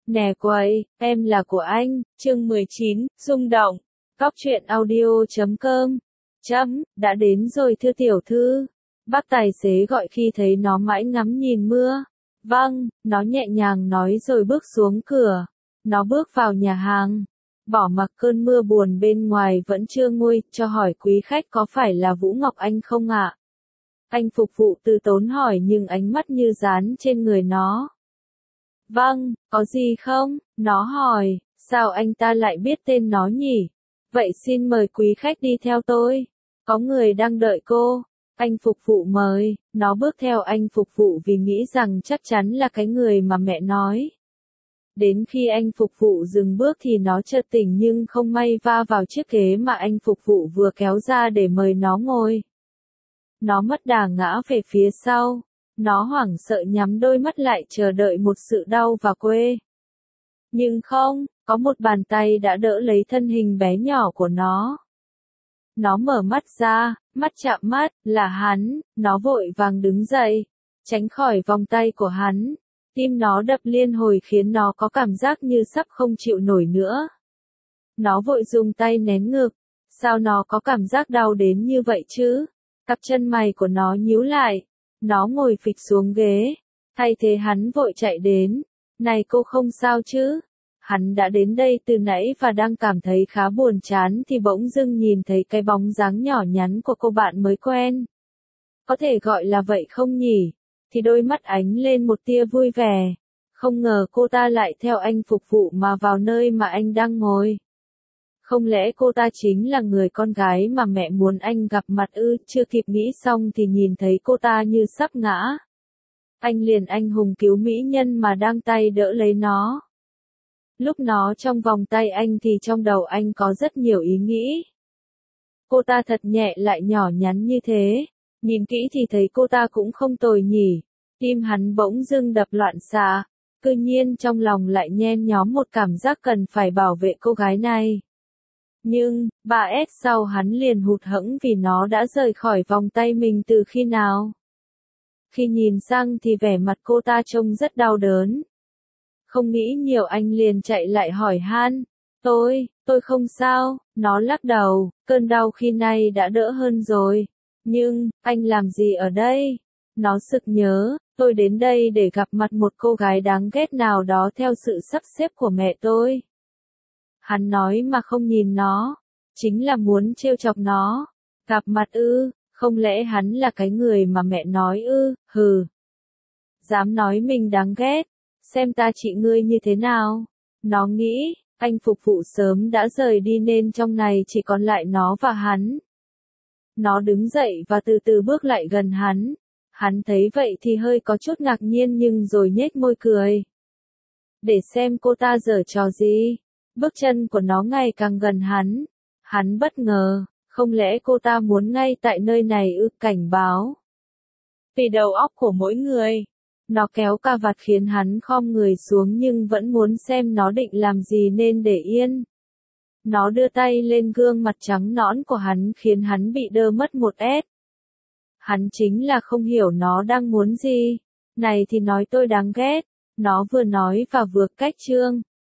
Nè quầy, em là của anh, chương 19, rung động. Góc truyện audio.com. Đã đến rồi thưa tiểu thư. Bác tài xế gọi khi thấy nó mãi ngắm nhìn mưa. Vâng, nó nhẹ nhàng nói rồi bước xuống cửa. Nó bước vào nhà hàng. Bỏ mặc cơn mưa buồn bên ngoài vẫn chưa nguôi, cho hỏi quý khách có phải là Vũ Ngọc Anh không ạ? Anh phục vụ từ tốn hỏi nhưng ánh mắt như dán trên người nó. Vâng, có gì không? Nó hỏi, sao anh ta lại biết tên nó nhỉ? Vậy xin mời quý khách đi theo tôi. Có người đang đợi cô. Anh phục vụ mời, nó bước theo anh phục vụ vì nghĩ rằng chắc chắn là cái người mà mẹ nói. Đến khi anh phục vụ dừng bước thì nó chợt tỉnh nhưng không may va vào chiếc ghế mà anh phục vụ vừa kéo ra để mời nó ngồi. Nó mất đà ngã về phía sau. Nó hoảng sợ nhắm đôi mắt lại chờ đợi một sự đau và quê. Nhưng không, có một bàn tay đã đỡ lấy thân hình bé nhỏ của nó. Nó mở mắt ra, mắt chạm mắt, là hắn, nó vội vàng đứng dậy, tránh khỏi vòng tay của hắn. Tim nó đập liên hồi khiến nó có cảm giác như sắp không chịu nổi nữa. Nó vội dùng tay nén ngực, sao nó có cảm giác đau đến như vậy chứ? Cặp chân mày của nó nhíu lại. Nó ngồi phịch xuống ghế, thay thế hắn vội chạy đến. Này cô không sao chứ? Hắn đã đến đây từ nãy và đang cảm thấy khá buồn chán thì bỗng dưng nhìn thấy cái bóng dáng nhỏ nhắn của cô bạn mới quen. Có thể gọi là vậy không nhỉ? Thì đôi mắt ánh lên một tia vui vẻ. Không ngờ cô ta lại theo anh phục vụ mà vào nơi mà anh đang ngồi. Không lẽ cô ta chính là người con gái mà mẹ muốn anh gặp mặt ư? Chưa kịp nghĩ xong thì nhìn thấy cô ta như sắp ngã. Anh liền anh hùng cứu mỹ nhân mà đang tay đỡ lấy nó. Lúc nó trong vòng tay anh thì trong đầu anh có rất nhiều ý nghĩ. Cô ta thật nhẹ lại nhỏ nhắn như thế. Nhìn kỹ thì thấy cô ta cũng không tồi nhỉ. Tim hắn bỗng dưng đập loạn xạ. Cứ nhiên trong lòng lại nhen nhóm một cảm giác cần phải bảo vệ cô gái này. Nhưng, 3S sau hắn liền hụt hẫng vì nó đã rời khỏi vòng tay mình từ khi nào. Khi nhìn sang thì vẻ mặt cô ta trông rất đau đớn. Không nghĩ nhiều anh liền chạy lại hỏi han. Tôi không sao, nó lắc đầu, cơn đau khi nay đã đỡ hơn rồi. Nhưng, anh làm gì ở đây? Nó sực nhớ, tôi đến đây để gặp mặt một cô gái đáng ghét nào đó theo sự sắp xếp của mẹ tôi. Hắn nói mà không nhìn nó, chính là muốn trêu chọc nó. Gặp mặt ư, không lẽ hắn là cái người mà mẹ nói ư, hừ. Dám nói mình đáng ghét, xem ta trị ngươi như thế nào. Nó nghĩ, anh phục vụ sớm đã rời đi nên trong này chỉ còn lại nó và hắn. Nó đứng dậy và từ từ bước lại gần hắn. Hắn thấy vậy thì hơi có chút ngạc nhiên nhưng rồi nhếch môi cười. Để xem cô ta giở trò gì. Bước chân của nó ngày càng gần hắn. Hắn bất ngờ, không lẽ cô ta muốn ngay tại nơi này ư? Cảnh báo. Vì đầu óc của mỗi người. Nó kéo cà vạt khiến hắn khom người xuống nhưng vẫn muốn xem nó định làm gì nên để yên. Nó đưa tay lên gương mặt trắng nõn của hắn khiến hắn bị đơ mất một ét. Hắn chính là không hiểu nó đang muốn gì. Này thì nói tôi đáng ghét. Nó vừa nói và vừa cách chương.